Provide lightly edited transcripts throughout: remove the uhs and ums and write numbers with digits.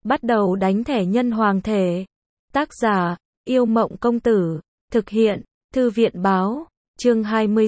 Bắt đầu đánh thẻ nhân hoàng thể. Tác giả, Yêu Mộng Công Tử. Thực hiện, Thư viện Báo. Chương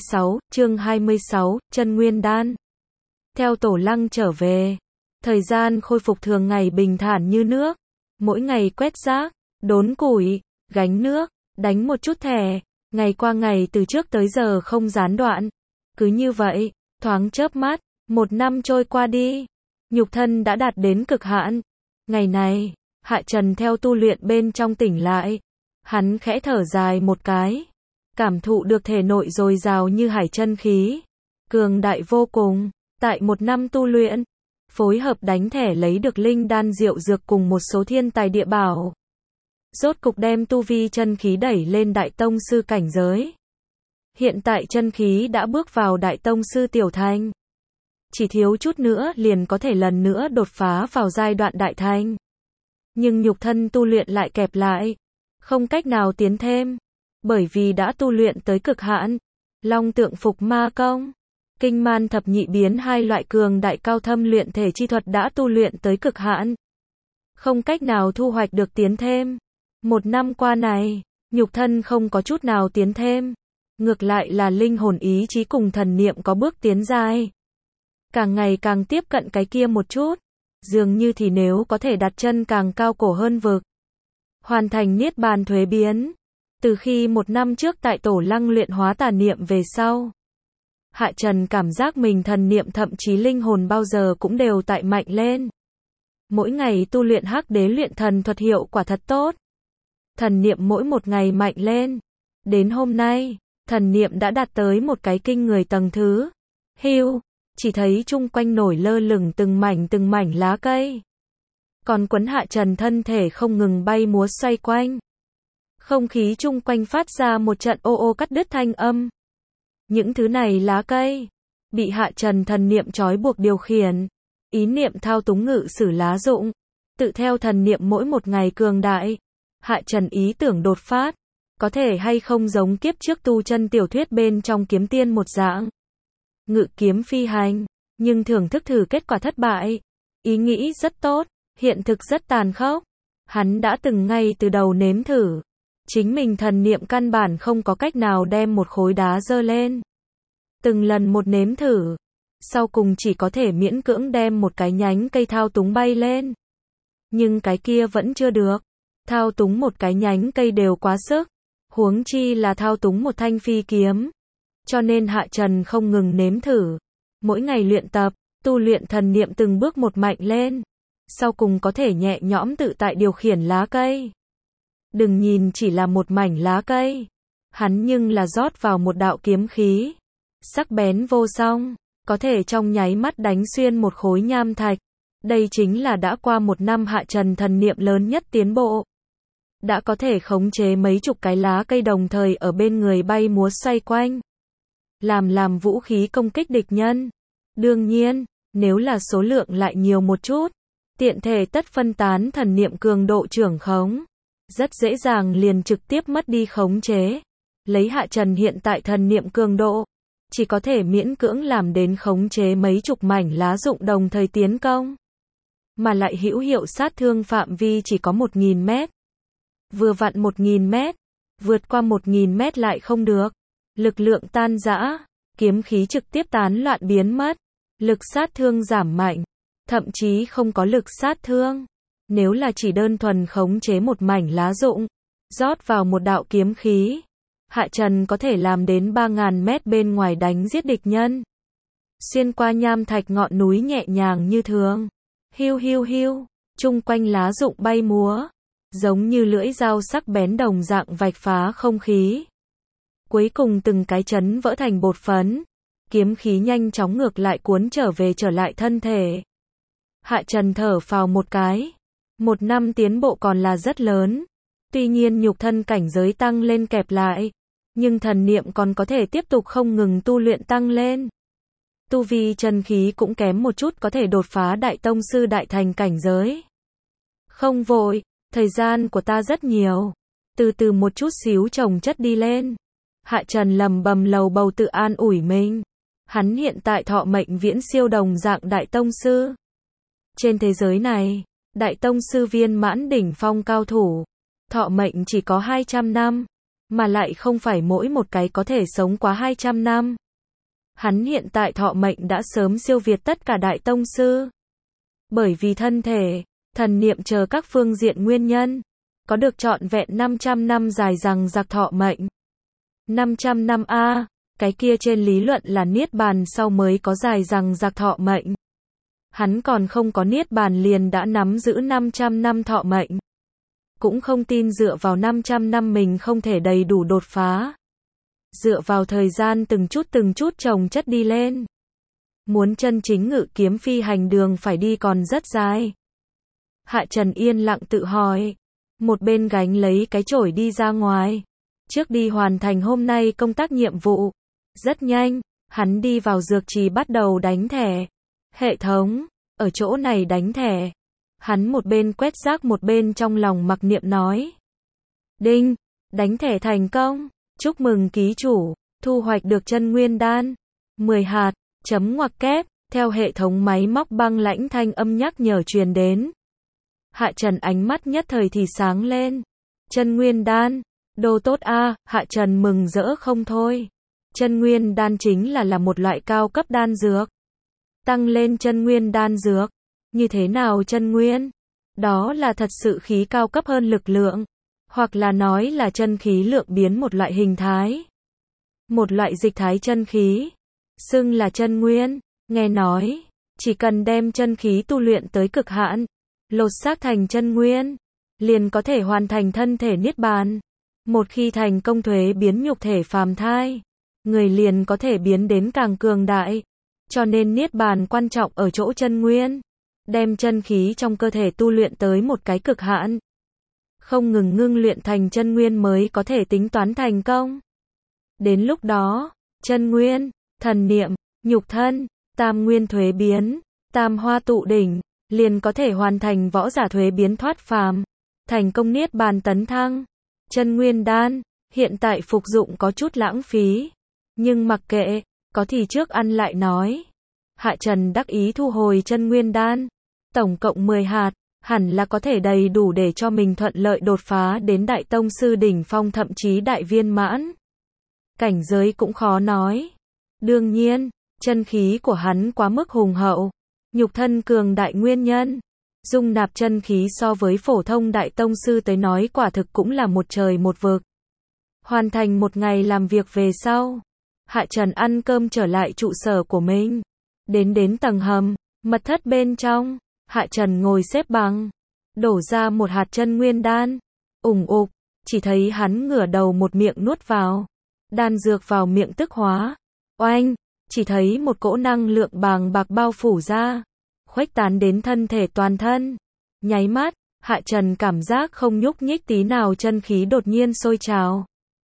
26, Chân Nguyên Đan. Theo Tổ Lăng trở về, thời gian khôi phục thường ngày bình thản như nước. Mỗi ngày quét rác, đốn củi, gánh nước, đánh một chút thẻ, ngày qua ngày từ trước tới giờ không gián đoạn. Cứ như vậy, thoáng chớp mắt, 1 năm trôi qua đi, nhục thân đã đạt đến cực hạn. Ngày này, Hạ Trần theo tu luyện bên trong tỉnh lại, hắn khẽ thở dài một cái, cảm thụ được thể nội dồi dào như hải chân khí, cường đại vô cùng. Tại 1 năm tu luyện, phối hợp đánh thẻ lấy được linh đan diệu dược cùng một số thiên tài địa bảo, rốt cục đem tu vi chân khí đẩy lên đại tông sư cảnh giới. Hiện tại chân khí đã bước vào đại tông sư tiểu thành, chỉ thiếu chút nữa liền có thể lần nữa đột phá vào giai đoạn đại thành. Nhưng nhục thân tu luyện lại kẹp lại, không cách nào tiến thêm, bởi vì đã tu luyện tới cực hạn. Long tượng phục ma công, kinh man thập nhị biến, hai loại cường đại cao thâm luyện thể chi thuật đã tu luyện tới cực hạn, không cách nào thu hoạch được tiến thêm. 1 năm qua này, nhục thân không có chút nào tiến thêm, ngược lại là linh hồn ý chí cùng thần niệm có bước tiến dài, càng ngày càng tiếp cận cái kia một chút, dường như thì nếu có thể đặt chân càng cao cổ hơn vực, hoàn thành niết bàn thuế biến. Từ khi 1 năm trước tại Tổ Lăng luyện hóa tà niệm về sau, Hạ Trần cảm giác mình thần niệm thậm chí linh hồn bao giờ cũng đều tại mạnh lên. Mỗi ngày tu luyện Hắc Đế luyện thần thuật hiệu quả thật tốt. Thần niệm mỗi một ngày mạnh lên. Đến hôm nay, thần niệm đã đạt tới một cái kinh người tầng thứ. Hưu, chỉ thấy chung quanh nổi lơ lửng từng mảnh lá cây. Còn quấn Hạ Trần thân thể không ngừng bay múa xoay quanh. Không khí chung quanh phát ra một trận ô ô cắt đứt thanh âm. Những thứ này lá cây, bị Hạ Trần thần niệm trói buộc điều khiển. Ý niệm thao túng ngự sử lá dụng. Tự theo thần niệm mỗi một ngày cường đại, Hạ Trần ý tưởng đột phát, có thể hay không giống kiếp trước tu chân tiểu thuyết bên trong kiếm tiên một dạng. Ngự kiếm phi hành, nhưng thưởng thức thử kết quả thất bại. Ý nghĩ rất tốt, hiện thực rất tàn khốc. Hắn đã từng ngay từ đầu nếm thử. Chính mình thần niệm căn bản không có cách nào đem một khối đá giơ lên. Từng lần một nếm thử, sau cùng chỉ có thể miễn cưỡng đem một cái nhánh cây thao túng bay lên. Nhưng cái kia vẫn chưa được. Thao túng một cái nhánh cây đều quá sức, huống chi là thao túng một thanh phi kiếm. Cho nên Hạ Trần không ngừng nếm thử, mỗi ngày luyện tập, tu luyện thần niệm từng bước một mạnh lên, sau cùng có thể nhẹ nhõm tự tại điều khiển lá cây. Đừng nhìn chỉ là một mảnh lá cây, hắn nhưng là rót vào một đạo kiếm khí, sắc bén vô song, có thể trong nháy mắt đánh xuyên một khối nham thạch. Đây chính là đã qua 1 năm Hạ Trần thần niệm lớn nhất tiến bộ. Đã có thể khống chế mấy chục cái lá cây đồng thời ở bên người bay múa xoay quanh, làm vũ khí công kích địch nhân. Đương nhiên, nếu là số lượng lại nhiều một chút, tiện thể tất phân tán thần niệm cường độ trưởng khống, rất dễ dàng liền trực tiếp mất đi khống chế. Lấy Hạ Trần hiện tại thần niệm cường độ, chỉ có thể miễn cưỡng làm đến khống chế mấy chục mảnh lá dụng đồng thời tiến công, mà lại hữu hiệu sát thương phạm vi chỉ có 1000 mét. Vừa vặn 1000 mét, vượt qua 1000 mét lại không được. Lực lượng tan rã, kiếm khí trực tiếp tán loạn biến mất, lực sát thương giảm mạnh, thậm chí không có lực sát thương. Nếu là chỉ đơn thuần khống chế một mảnh lá dụng, rót vào một đạo kiếm khí, Hạ Trần có thể làm đến 3000 mét bên ngoài đánh giết địch nhân. Xuyên qua nham thạch ngọn núi nhẹ nhàng như thường. Hiu hiu hiu, chung quanh lá dụng bay múa, giống như lưỡi dao sắc bén đồng dạng vạch phá không khí. Cuối cùng từng cái chấn vỡ thành bột phấn, kiếm khí nhanh chóng ngược lại cuốn trở lại thân thể. Hạ Trần thở phào một cái. 1 năm tiến bộ còn là rất lớn. Tuy nhiên nhục thân cảnh giới tăng lên kẹp lại, nhưng thần niệm còn có thể tiếp tục không ngừng tu luyện tăng lên. Tu vi chân khí cũng kém một chút có thể đột phá đại tông sư đại thành cảnh giới. Không vội, thời gian của ta rất nhiều, từ từ một chút xíu chồng chất đi lên. Hạ Trần lầm bầm lầu bầu tự an ủi mình. Hắn hiện tại thọ mệnh viễn siêu đồng dạng đại tông sư. Trên thế giới này, Đại tông sư viên mãn đỉnh phong cao thủ, thọ mệnh chỉ có 200 năm, mà lại không phải mỗi một cái có thể sống quá 200 năm. Hắn hiện tại thọ mệnh đã sớm siêu việt tất cả đại tông sư. Bởi vì thân thể, thần niệm chờ các phương diện nguyên nhân, có được trọn vẹn 500 năm dài dằng dặc thọ mệnh. 500 năm cái kia trên lý luận là niết bàn sau mới có dài dằng dặc thọ mệnh. Hắn còn không có niết bàn liền đã nắm giữ 500 năm thọ mệnh. Cũng không tin dựa vào 500 năm mình không thể đầy đủ đột phá. Dựa vào thời gian từng chút chồng chất đi lên. Muốn chân chính ngự kiếm phi hành đường phải đi còn rất dài. Hạ Trần yên lặng tự hỏi. Một bên gánh lấy cái chổi đi ra ngoài. Trước đi hoàn thành hôm nay công tác nhiệm vụ. Rất nhanh, hắn đi vào dược trì bắt đầu đánh thẻ. Hệ thống, ở chỗ này đánh thẻ. Hắn một bên quét rác một bên trong lòng mặc niệm nói. Đinh, đánh thẻ thành công. Chúc mừng ký chủ, thu hoạch được chân nguyên đan. 10 hạt, chấm ngoặc kép, theo hệ thống máy móc băng lãnh thanh âm nhắc nhở truyền đến. Hạ Trần ánh mắt nhất thời thì sáng lên. Chân nguyên đan, đồ tốt Hạ Trần mừng rỡ không thôi. Chân nguyên đan chính là một loại cao cấp đan dược. Tăng lên chân nguyên đan dược. Như thế nào chân nguyên? Đó là thật sự khí cao cấp hơn lực lượng. Hoặc là nói là chân khí lượng biến một loại hình thái. Một loại dịch thái chân khí. Xưng là chân nguyên. Nghe nói, chỉ cần đem chân khí tu luyện tới cực hạn, lột xác thành chân nguyên, liền có thể hoàn thành thân thể niết bàn. Một khi thành công thuế biến nhục thể phàm thai, người liền có thể biến đến càng cường đại. Cho nên niết bàn quan trọng ở chỗ chân nguyên. Đem chân khí trong cơ thể tu luyện tới một cái cực hạn. Không ngừng ngưng luyện thành chân nguyên mới có thể tính toán thành công. Đến lúc đó, chân nguyên, thần niệm, nhục thân, tam nguyên thuế biến, tam hoa tụ đỉnh, liền có thể hoàn thành võ giả thuế biến thoát phàm, thành công niết bàn tấn thăng. Chân nguyên đan, hiện tại phục dụng có chút lãng phí, nhưng mặc kệ, có thì trước ăn lại nói. Hạ Trần đắc ý thu hồi chân nguyên đan, tổng cộng 10 hạt, hẳn là có thể đầy đủ để cho mình thuận lợi đột phá đến đại tông sư đỉnh phong thậm chí đại viên mãn. Cảnh giới cũng khó nói. Đương nhiên, chân khí của hắn quá mức hùng hậu, nhục thân cường đại nguyên nhân, dung nạp chân khí so với phổ thông đại tông sư tới nói quả thực cũng là một trời một vực. Hoàn thành một ngày làm việc về sau, Hạ Trần ăn cơm trở lại trụ sở của mình. Đến tầng hầm, mật thất bên trong, Hạ Trần ngồi xếp bằng, đổ ra một hạt chân nguyên đan, ục, chỉ thấy hắn ngửa đầu một miệng nuốt vào. Đan dược vào miệng tức hóa. Oanh, chỉ thấy một cỗ năng lượng bàng bạc bao phủ ra, khuếch tán đến thân thể toàn thân. Nháy mắt, Hạ Trần cảm giác không nhúc nhích tí nào, chân khí đột nhiên sôi trào,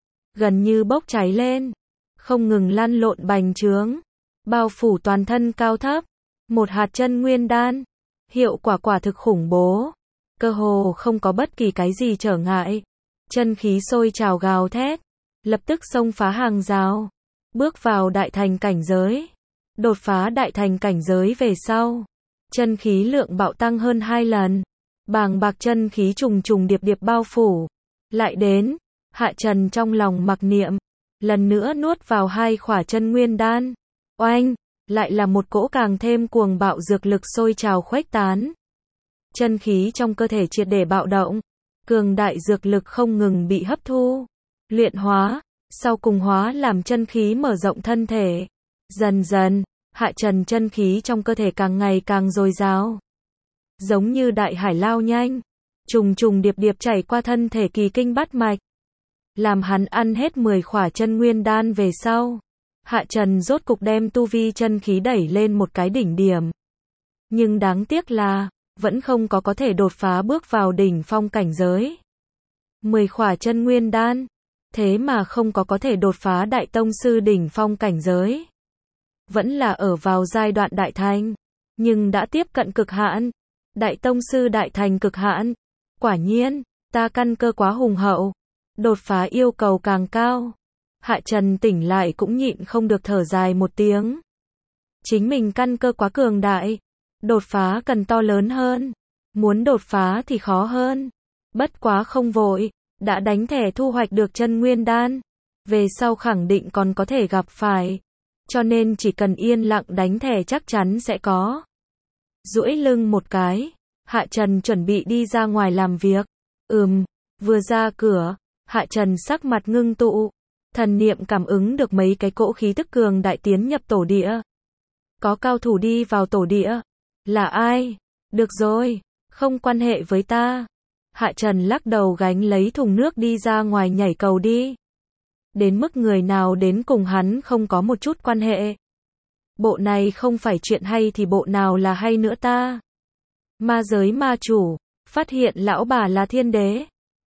gần như bốc cháy lên, không ngừng lăn lộn bành trướng, bao phủ toàn thân cao thấp. Một hạt chân nguyên đan, hiệu quả quả thực khủng bố, cơ hồ không có bất kỳ cái gì trở ngại. Chân khí sôi trào gào thét, lập tức xông phá hàng rào, bước vào đại thành cảnh giới. Đột phá đại thành cảnh giới về sau, chân khí lượng bạo tăng hơn 2 lần, bàng bạc chân khí trùng trùng điệp điệp bao phủ. Lại đến, Hạ Trần trong lòng mặc niệm, lần nữa nuốt vào 2 khỏa chân nguyên đan. Oanh, lại là một cỗ càng thêm cuồng bạo dược lực sôi trào khuếch tán. Chân khí trong cơ thể triệt để bạo động, cường đại dược lực không ngừng bị hấp thu, luyện hóa, sau cùng hóa làm chân khí mở rộng thân thể. Dần dần, Hạ Trần chân khí trong cơ thể càng ngày càng dồi dào, giống như đại hải lao nhanh, trùng trùng điệp điệp chảy qua thân thể kỳ kinh bát mạch. Làm hắn ăn hết 10 khỏa chân nguyên đan về sau, Hạ Trần rốt cục đem tu vi chân khí đẩy lên một cái đỉnh điểm. Nhưng đáng tiếc là, vẫn không có thể đột phá bước vào đỉnh phong cảnh giới. 10 khỏa chân nguyên đan, thế mà không có thể đột phá đại tông sư đỉnh phong cảnh giới. Vẫn là ở vào giai đoạn đại thành, nhưng đã tiếp cận cực hạn. Đại tông sư đại thành cực hạn. Quả nhiên, ta căn cơ quá hùng hậu, đột phá yêu cầu càng cao. Hạ Trần tỉnh lại cũng nhịn không được thở dài một tiếng. Chính mình căn cơ quá cường đại, đột phá cần to lớn hơn. Muốn đột phá thì khó hơn. Bất quá không vội, đã đánh thẻ thu hoạch được chân nguyên đan. Về sau khẳng định còn có thể gặp phải. Cho nên chỉ cần yên lặng đánh thẻ chắc chắn sẽ có. Duỗi lưng một cái, Hạ Trần chuẩn bị đi ra ngoài làm việc. Vừa ra cửa, Hạ Trần sắc mặt ngưng tụ. Thần niệm cảm ứng được mấy cái cỗ khí tức cường đại tiến nhập tổ địa. Có cao thủ đi vào tổ địa. Là ai? Được rồi, không quan hệ với ta. Hạ Trần lắc đầu gánh lấy thùng nước đi ra ngoài nhảy cầu đi. Đến mức người nào đến cùng hắn không có một chút quan hệ. Bộ này không phải chuyện hay thì bộ nào là hay nữa ta? Ma giới ma chủ, phát hiện lão bà là thiên đế.